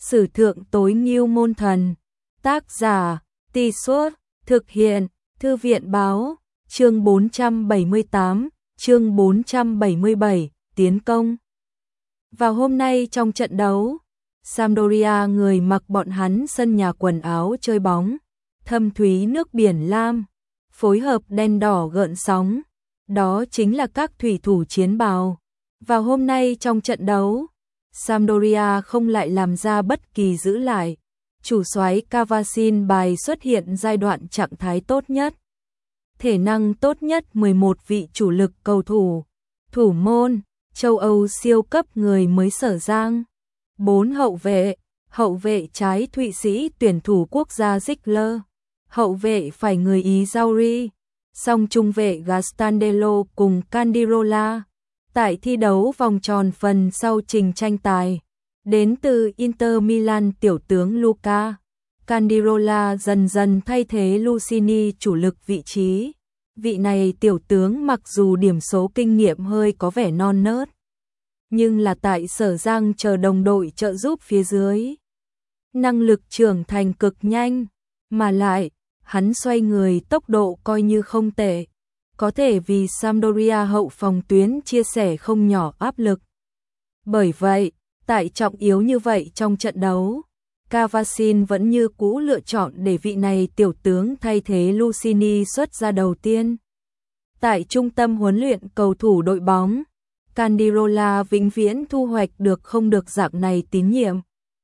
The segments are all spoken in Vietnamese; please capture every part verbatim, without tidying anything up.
Sử thượng tối ngưu môn thần. Tác giả, Tì Suốt, thực hiện, Thư viện báo, chương bốn trăm bảy mươi tám, chương bốn trăm bảy mươi bảy, tiến công. Vào hôm nay trong trận đấu, Sampdoria người mặc bọn hắn sân nhà quần áo chơi bóng, thâm thúy nước biển lam, phối hợp đen đỏ gợn sóng, đó chính là các thủy thủ chiến bào. Vào hôm nay trong trận đấu, Sampdoria không lại làm ra bất kỳ giữ lại, chủ soái Cavasin bài xuất hiện giai đoạn trạng thái tốt nhất. Thể năng tốt nhất mười một vị chủ lực cầu thủ, thủ môn, châu Âu siêu cấp người mới Sở Giang. bốn hậu vệ, hậu vệ trái Thụy Sĩ tuyển thủ quốc gia Ziegler, hậu vệ phải người Ý Zauri, song trung vệ Gastandello cùng Candirola. Tại thi đấu vòng tròn phần sau trình tranh tài, đến từ Inter Milan tiểu tướng Luca Candirola dần dần thay thế Lucini chủ lực vị trí. Vị này tiểu tướng mặc dù điểm số kinh nghiệm hơi có vẻ non nớt, nhưng là tại Sở Giang chờ đồng đội trợ giúp phía dưới. Năng lực trưởng thành cực nhanh, mà lại, hắn xoay người tốc độ coi như không tệ. Có thể vì Sampdoria hậu phòng tuyến chia sẻ không nhỏ áp lực. Bởi vậy, tại trọng yếu như vậy trong trận đấu, Cavasin vẫn như cũ lựa chọn để vị này tiểu tướng thay thế Lucini xuất ra đầu tiên. Tại trung tâm huấn luyện cầu thủ đội bóng, Candirola vĩnh viễn thu hoạch được không được dạng này tín nhiệm.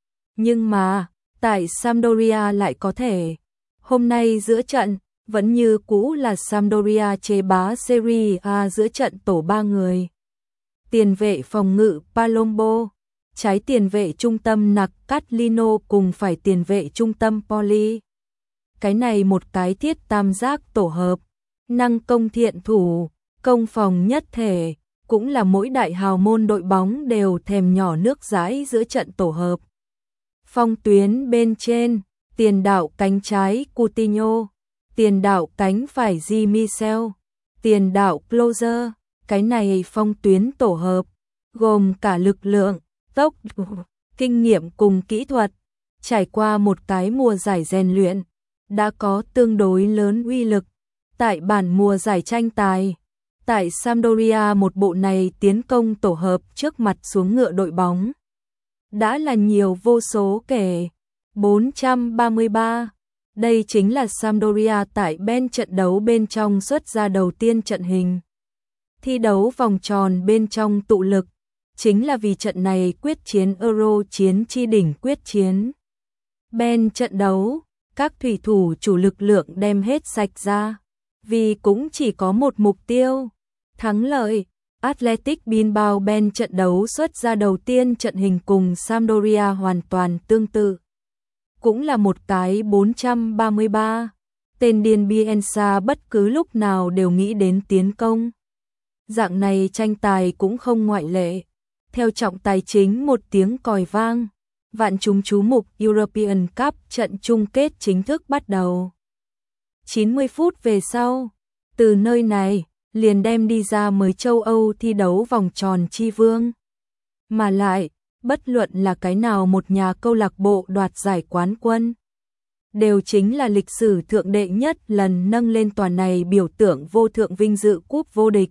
Nhưng mà, tại Sampdoria lại có thể. Hôm nay giữa trận, vẫn như cũ là Sampdoria chế bá Serie A giữa trận tổ ba người. Tiền vệ phòng ngự Palombo, trái tiền vệ trung tâm Nặc Catlino cùng phải tiền vệ trung tâm Poli. Cái này một cái thiết tam giác tổ hợp, năng công thiện thủ, công phòng nhất thể, cũng là mỗi đại hào môn đội bóng đều thèm nhỏ nước dãi giữa trận tổ hợp. Phong tuyến bên trên, tiền đạo cánh trái Coutinho, tiền đạo cánh phải Di Michel, tiền đạo Closer. Cái này phong tuyến tổ hợp, gồm cả lực lượng, tốc độ, kinh nghiệm cùng kỹ thuật, trải qua một cái mùa giải rèn luyện, đã có tương đối lớn uy lực. Tại bản mùa giải tranh tài, tại Sampdoria một bộ này tiến công tổ hợp trước mặt xuống ngựa đội bóng, đã là nhiều vô số kể. bốn trăm ba mươi ba, đây chính là Sampdoria tại bên trận đấu bên trong xuất ra đầu tiên trận hình. Thi đấu vòng tròn bên trong tụ lực, chính là vì trận này quyết chiến Euro chiến chi đỉnh quyết chiến. Bên trận đấu, các thủy thủ chủ lực lượng đem hết sạch ra, vì cũng chỉ có một mục tiêu, thắng lợi. Athletic Bilbao bên trận đấu xuất ra đầu tiên trận hình cùng Sampdoria hoàn toàn tương tự. Cũng là một cái bốn trăm ba mươi ba, tên điên Bielsa bất cứ lúc nào đều nghĩ đến tiến công. Dạng này tranh tài cũng không ngoại lệ. Theo trọng tài chính một tiếng còi vang, vạn chúng chú mục European Cup trận chung kết chính thức bắt đầu. chín mươi phút về sau, từ nơi này, liền đem đi ra mới châu Âu thi đấu vòng tròn chi vương. Mà lại, bất luận là cái nào một nhà câu lạc bộ đoạt giải quán quân, đều chính là lịch sử thượng đệ nhất lần nâng lên tòa này biểu tượng vô thượng vinh dự cúp vô địch.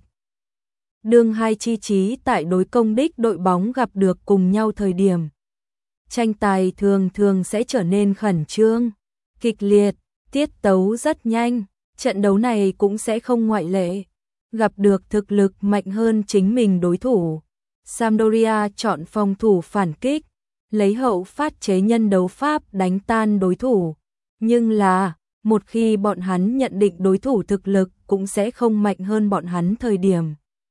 Đương hai chi chí tại đối công đích đội bóng gặp được cùng nhau thời điểm, tranh tài thường thường sẽ trở nên khẩn trương, kịch liệt, tiết tấu rất nhanh, trận đấu này cũng sẽ không ngoại lệ. Gặp được thực lực mạnh hơn chính mình đối thủ, Sampdoria chọn phòng thủ phản kích, lấy hậu phát chế nhân đấu pháp đánh tan đối thủ. Nhưng là, một khi bọn hắn nhận định đối thủ thực lực cũng sẽ không mạnh hơn bọn hắn thời điểm,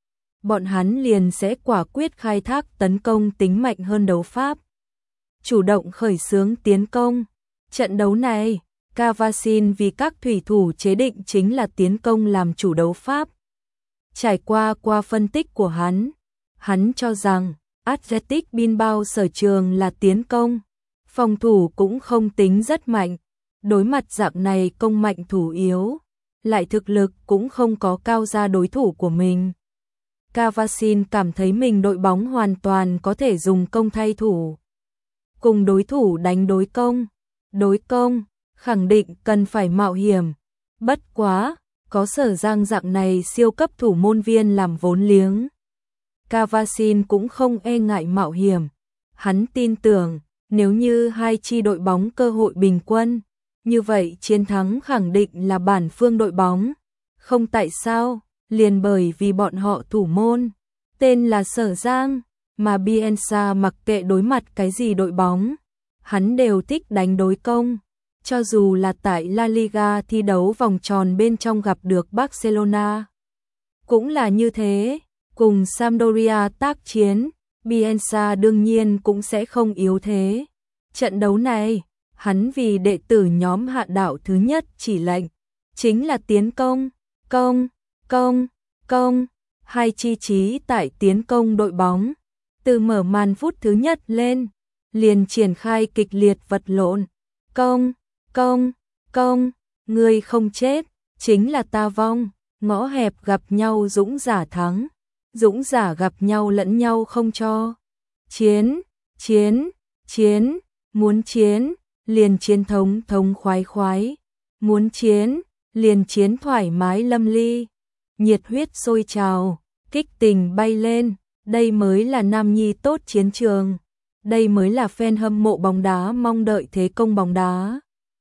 bọn hắn liền sẽ quả quyết khai thác tấn công tính mạnh hơn đấu pháp, chủ động khởi xướng tiến công. Trận đấu này, Cavasin vì các thủy thủ chế định chính là tiến công làm chủ đấu pháp. Trải qua qua phân tích của hắn, hắn cho rằng Athletic Bilbao sở trường là tiến công, phòng thủ cũng không tính rất mạnh. Đối mặt dạng này công mạnh thủ yếu, lại thực lực cũng không có cao ra đối thủ của mình. Cavasin cảm thấy mình đội bóng hoàn toàn có thể dùng công thay thủ. cùng đối thủ đánh đối công. Đối công, khẳng định cần phải mạo hiểm. Bất quá, có Sở Giang dạng này siêu cấp thủ môn viên làm vốn liếng. Cavasin cũng không e ngại mạo hiểm. Hắn tin tưởng, nếu như hai chi đội bóng cơ hội bình quân, như vậy chiến thắng khẳng định là bản phương đội bóng. Không tại sao, liền bởi vì bọn họ thủ môn, tên là Sở Giang, mà Bielsa mặc kệ đối mặt cái gì đội bóng, hắn đều thích đánh đối công. Cho dù là tại La Liga thi đấu vòng tròn bên trong gặp được Barcelona, cũng là như thế. Cùng Sampdoria tác chiến, Bielsa đương nhiên cũng sẽ không yếu thế. Trận đấu này, hắn vì đệ tử nhóm hạ đạo thứ nhất chỉ lệnh, chính là tiến công, công, công, công, hai chi trí tại tiến công đội bóng. Từ mở màn phút thứ nhất lên, liền triển khai kịch liệt vật lộn, công, công, công, người không chết, chính là ta vong, ngõ hẹp gặp nhau dũng giả thắng. Dũng giả gặp nhau lẫn nhau không cho. Chiến, chiến, chiến, muốn chiến, liền chiến thống thống khoái khoái. Muốn chiến, liền chiến thoải mái lâm ly. Nhiệt huyết sôi trào, kích tình bay lên. Đây mới là Nam Nhi tốt chiến trường. Đây mới là fan hâm mộ bóng đá mong đợi thế công bóng đá.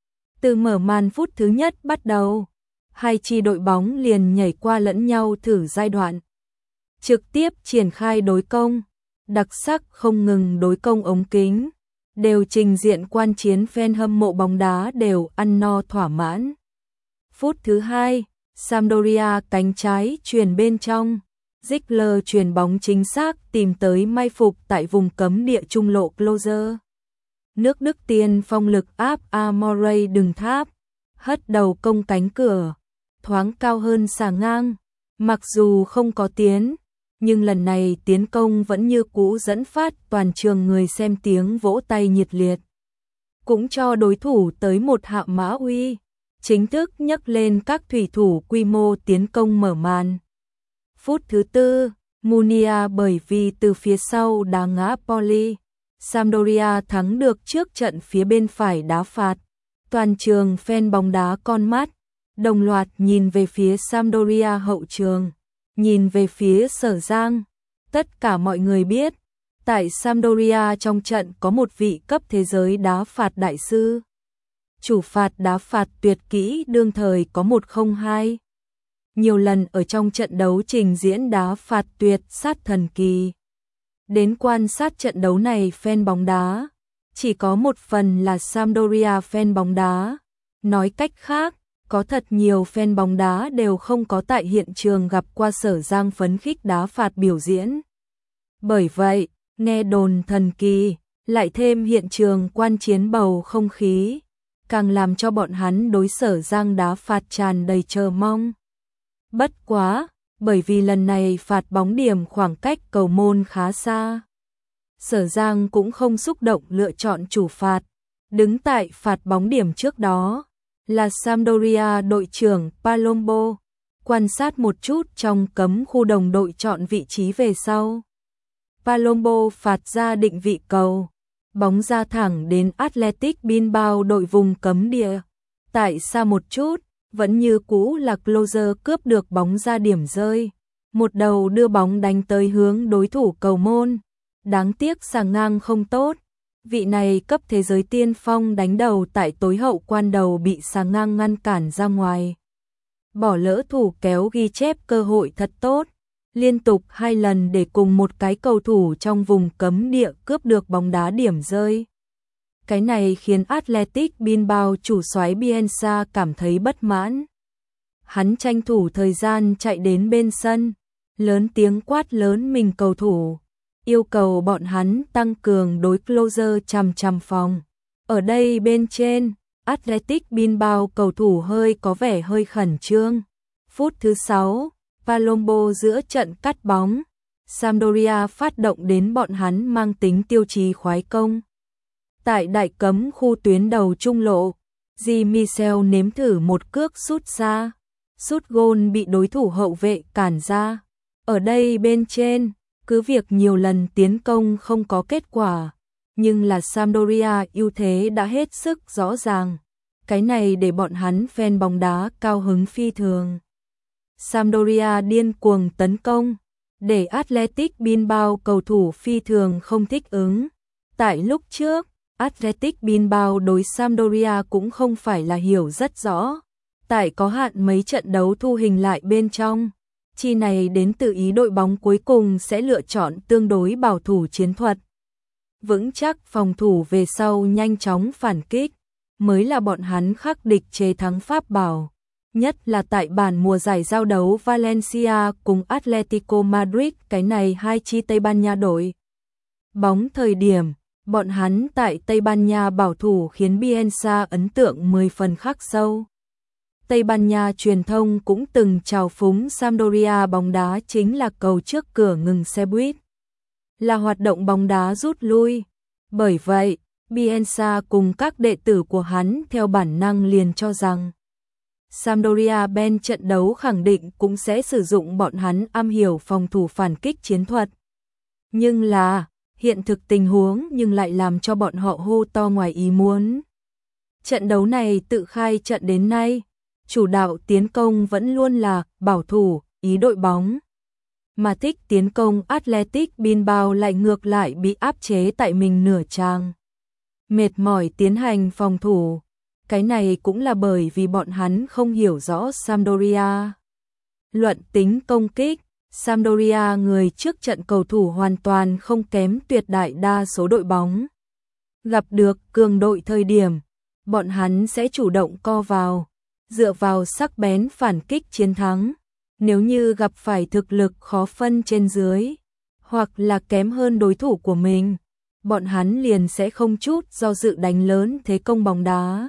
Từ mở màn phút thứ nhất bắt đầu, hai chi đội bóng liền nhảy qua lẫn nhau thử giai đoạn. Trực tiếp triển khai đối công, đặc sắc không ngừng đối công ống kính, đều trình diện quan chiến fan hâm mộ bóng đá đều ăn no thỏa mãn. Phút thứ hai, Sampdoria cánh trái chuyền bên trong, Ziegler chuyền bóng chính xác tìm tới mai phục tại vùng cấm địa trung lộ Closer. Nước Đức tiên phong lực áp Amorey đừng tháp, hất đầu công cánh cửa, thoáng cao hơn xà ngang, mặc dù không có tiến, nhưng lần này tiến công vẫn như cũ dẫn phát toàn trường người xem tiếng vỗ tay nhiệt liệt. Cũng cho đối thủ tới một hạ mã uy, chính thức nhấc lên các thủy thủ quy mô tiến công mở màn. Phút thứ tư, Munia bởi vì từ phía sau đá ngã Poli, Sampdoria thắng được trước trận phía bên phải đá phạt. Toàn trường fan bóng đá con mắt, đồng loạt nhìn về phía Sampdoria hậu trường. Nhìn về phía Sở Giang, tất cả mọi người biết, tại Sampdoria trong trận có một vị cấp thế giới đá phạt đại sư. Chủ phạt đá phạt tuyệt kỹ đương thời có một không hai. Nhiều lần ở trong trận đấu trình diễn đá phạt tuyệt sát thần kỳ. Đến quan sát trận đấu này fan bóng đá, chỉ có một phần là Sampdoria fan bóng đá. Nói cách khác, có thật nhiều fan bóng đá đều không có tại hiện trường gặp qua Sở Giang phấn khích đá phạt biểu diễn. Bởi vậy, nghe đồn thần kỳ, lại thêm hiện trường quan chiến bầu không khí, càng làm cho bọn hắn đối Sở Giang đá phạt tràn đầy chờ mong. Bất quá, bởi vì lần này phạt bóng điểm khoảng cách cầu môn khá xa, Sở Giang cũng không xúc động lựa chọn chủ phạt. Đứng tại phạt bóng điểm trước đó là Sampdoria đội trưởng Palombo, quan sát một chút trong cấm khu đồng đội chọn vị trí về sau. Palombo phạt ra định vị cầu, bóng ra thẳng đến Athletic Bilbao đội vùng cấm địa. Tại xa một chút, vẫn như cũ là Closer cướp được bóng ra điểm rơi, một đầu đưa bóng đánh tới hướng đối thủ cầu môn. Đáng tiếc xà ngang không tốt. Vị này cấp thế giới tiên phong đánh đầu tại tối hậu quan đầu bị xà ngang ngăn cản ra ngoài. Bỏ lỡ thủ kéo ghi chép cơ hội thật tốt. Liên tục hai lần để cùng một cái cầu thủ trong vùng cấm địa cướp được bóng đá điểm rơi. Cái này khiến Athletic Bilbao chủ soái Bielsa cảm thấy bất mãn. Hắn tranh thủ thời gian chạy đến bên sân, lớn tiếng quát lớn mình cầu thủ, yêu cầu bọn hắn tăng cường đối Closer chằm chằm phòng. Ở đây bên trên, Athletic Bilbao cầu thủ hơi có vẻ hơi khẩn trương. Phút thứ sáu, Palombo giữa trận cắt bóng, Sampdoria phát động đến bọn hắn mang tính tiêu chí khoái công. Tại đại cấm khu tuyến đầu trung lộ, Di Michel nếm thử một cước sút xa, sút gôn bị đối thủ hậu vệ cản ra. Ở đây bên trên, cứ việc nhiều lần tiến công không có kết quả, Nhưng là Sampdoria ưu thế đã hết sức rõ ràng. Cái này để bọn hắn fan bóng đá cao hứng phi thường. Sampdoria điên cuồng tấn công, để Athletic Bilbao cầu thủ phi thường không thích ứng. Tại lúc trước, Athletic Bilbao đối Sampdoria cũng không phải là hiểu rất rõ. Tại có hạn mấy trận đấu thu hình lại bên trong, chi này đến từ ý đội bóng cuối cùng sẽ lựa chọn tương đối bảo thủ chiến thuật. Vững chắc phòng thủ về sau nhanh chóng phản kích, mới là bọn hắn khắc địch chế thắng pháp bảo. Nhất là tại bản mùa giải giao đấu Valencia cùng Atletico Madrid, cái này hai chi Tây Ban Nha đội bóng thời điểm, bọn hắn tại Tây Ban Nha bảo thủ khiến Bielsa ấn tượng mười phần khắc sâu. Tây Ban Nha truyền thông cũng từng trào phúng Sampdoria bóng đá chính là cầu trước cửa ngừng xe buýt, là hoạt động bóng đá rút lui. Bởi vậy, Bielsa cùng các đệ tử của hắn theo bản năng liền cho rằng Sampdoria bên trận đấu khẳng định cũng sẽ sử dụng bọn hắn am hiểu phòng thủ phản kích chiến thuật. Nhưng là, hiện thực tình huống nhưng lại làm cho bọn họ hô to ngoài ý muốn. Trận đấu này tự khai trận đến nay, chủ đạo tiến công vẫn luôn là bảo thủ, ý đội bóng. Mà thích tiến công Athletic Bilbao lại ngược lại bị áp chế tại mình nửa trang. Mệt mỏi tiến hành phòng thủ. Cái này cũng là bởi vì bọn hắn không hiểu rõ Sampdoria. Luận tính công kích, Sampdoria người trước trận cầu thủ hoàn toàn không kém tuyệt đại đa số đội bóng. Gặp được cường đội thời điểm, bọn hắn sẽ chủ động co vào, dựa vào sắc bén phản kích chiến thắng. Nếu như gặp phải thực lực khó phân trên dưới, hoặc là kém hơn đối thủ của mình, bọn hắn liền sẽ không chút do dự đánh lớn thế công bóng đá.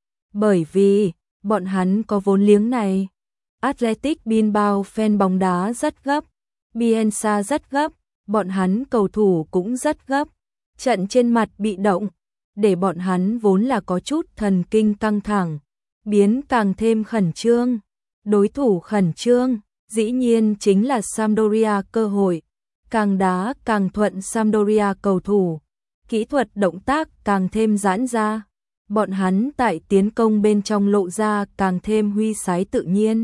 Bởi vì, bọn hắn có vốn liếng này. Athletic Bilbao fan bóng đá rất gấp, Bielsa rất gấp, bọn hắn cầu thủ cũng rất gấp. Trận trên mặt bị động, để bọn hắn vốn là có chút thần kinh căng thẳng, biến càng thêm khẩn trương. Đối thủ khẩn trương, dĩ nhiên chính là Sampdoria cơ hội. Càng đá càng thuận Sampdoria cầu thủ, kỹ thuật động tác càng thêm giãn ra. Bọn hắn tại tiến công bên trong lộ ra càng thêm huy sái tự nhiên.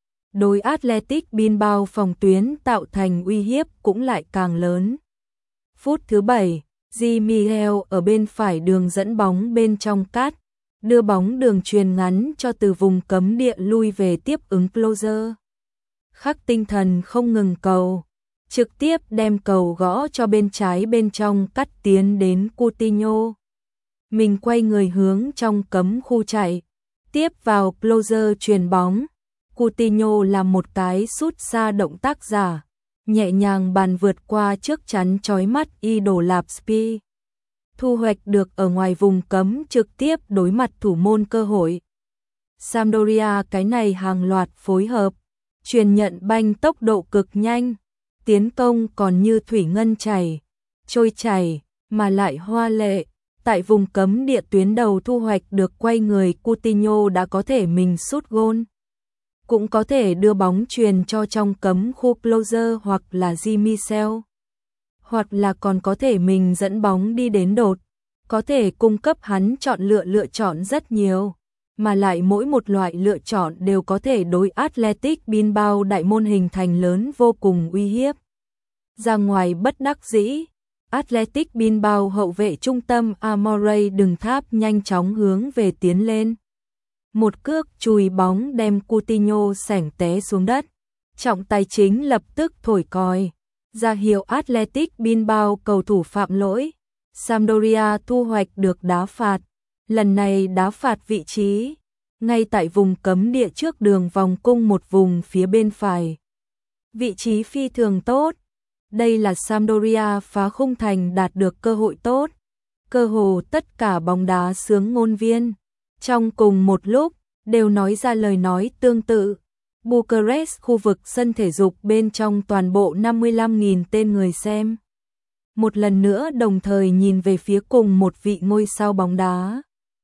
Đối Athletic Bilbao phòng tuyến tạo thành uy hiếp cũng lại càng lớn. Phút thứ bảy, Di Miguel ở bên phải đường dẫn bóng bên trong cắt, đưa bóng đường truyền ngắn cho từ vùng cấm địa lui về tiếp ứng Closer. Khắc tinh thần không ngừng cầu, trực tiếp đem cầu gõ cho bên trái bên trong cắt tiến đến Coutinho. Mình quay người hướng trong cấm khu chạy, tiếp vào Closer truyền bóng. Coutinho làm một cái sút xa động tác giả, nhẹ nhàng bàn vượt qua trước chắn chói mắt Idolapspi. Thu hoạch được ở ngoài vùng cấm trực tiếp đối mặt thủ môn cơ hội. Sampdoria cái này hàng loạt phối hợp, truyền nhận banh tốc độ cực nhanh, tiến công còn như thủy ngân chảy, trôi chảy, mà lại hoa lệ. Tại vùng cấm địa tuyến đầu thu hoạch được quay người, Coutinho đã có thể mình sút gôn, cũng có thể đưa bóng truyền cho trong cấm khu Closer hoặc là Di Michel, hoặc là còn có thể mình dẫn bóng đi đến đột, có thể cung cấp hắn chọn lựa lựa chọn rất nhiều, mà lại mỗi một loại lựa chọn đều có thể đối Athletic Bilbao đại môn hình thành lớn vô cùng uy hiếp. Ra ngoài bất đắc dĩ, Athletic Bilbao hậu vệ trung tâm Amorey đừng tháp nhanh chóng hướng về tiến lên. Một cước chùi bóng đem Coutinho xẻng té xuống đất. Trọng tài chính lập tức thổi còi, ra hiệu Athletic Bilbao cầu thủ phạm lỗi. Sampdoria thu hoạch được đá phạt. Lần này đá phạt vị trí ngay tại vùng cấm địa trước đường vòng cung một vùng phía bên phải. Vị trí phi thường tốt. Đây là Sampdoria phá khung thành đạt được cơ hội tốt. Cơ hồ tất cả bóng đá xướng ngôn viên trong cùng một lúc đều nói ra lời nói tương tự. Bucharest khu vực sân thể dục bên trong toàn bộ năm mươi lăm nghìn tên người xem. Một lần nữa đồng thời nhìn về phía cùng một vị ngôi sao bóng đá.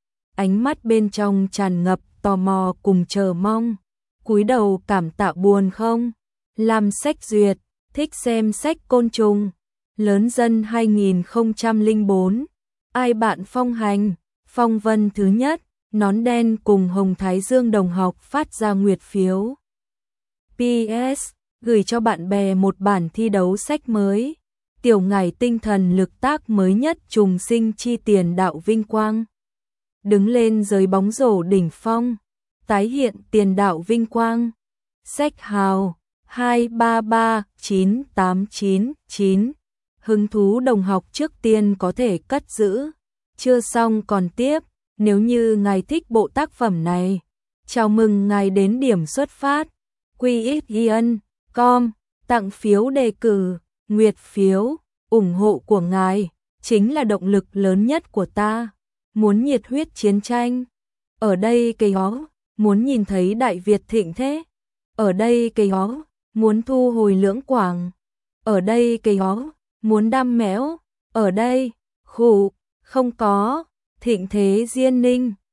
Ánh mắt bên trong tràn ngập tò mò cùng chờ mong. Cúi đầu cảm tạ buồn không? Làm sách duyệt, thích xem sách côn trùng. Lớn dân hai nghìn không trăm lẻ bốn, Ai bạn phong hành, phong vân thứ nhất, nón đen cùng Hồng Thái Dương đồng học phát ra nguyệt phiếu. pê ét, gửi cho bạn bè một bản thi đấu sách mới. Tiểu ngải tinh thần lực tác mới nhất trùng sinh chi tiền đạo vinh quang. Đứng lên giới bóng rổ đỉnh phong, tái hiện tiền đạo vinh quang. Sách hào hai ba ba chín tám chín chín. Hứng thú đồng học trước tiên có thể cất giữ. Chưa xong còn tiếp, nếu như ngài thích bộ tác phẩm này, chào mừng ngài đến điểm xuất phát. quy ích ian chấm com, tặng phiếu đề cử, nguyệt phiếu, ủng hộ của ngài chính là động lực lớn nhất của ta. Muốn nhiệt huyết chiến tranh, ở đây cây ó, muốn nhìn thấy Đại Việt thịnh thế, ở đây cây ó, muốn thu hồi Lưỡng Quảng, ở đây cây ó, muốn đam mẽo, ở đây, khủ, không có, thịnh thế Diên Ninh.